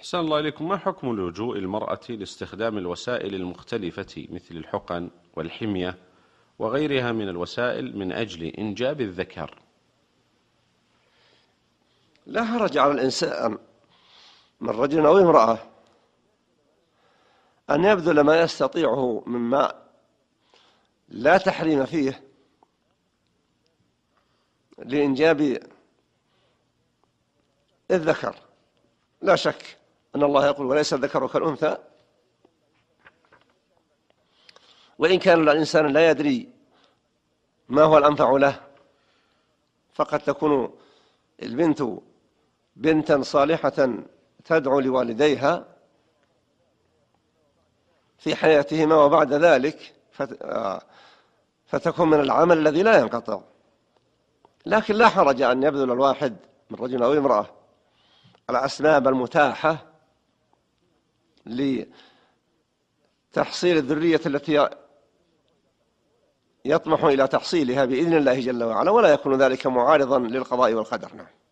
أحسن الله إليكم. ما حكم لجوء المرأة لاستخدام الوسائل المختلفة مثل الحقن والحمية وغيرها من الوسائل من أجل إنجاب الذكر؟ لا حرج على الإنسان من رجل أو امرأة أن يبذل ما يستطيعه مما لا تحريم فيه لإنجاب الذكر. لا شك أن الله يقول وليس الذكر كالأنثى، وإن كان الإنسان لا يدري ما هو الأنفع له، فقد تكون البنت بنتا صالحة تدعو لوالديها في حياتهما وبعد ذلك فتكون من العمل الذي لا ينقطع. لكن لا حرج أن يبذل الواحد من رجل أو امرأة الأسباب المتاحة لتحصيل الذرية التي يطمح إلى تحصيلها بإذن الله جل وعلا، ولا يكون ذلك معارضا للقضاء والقدر.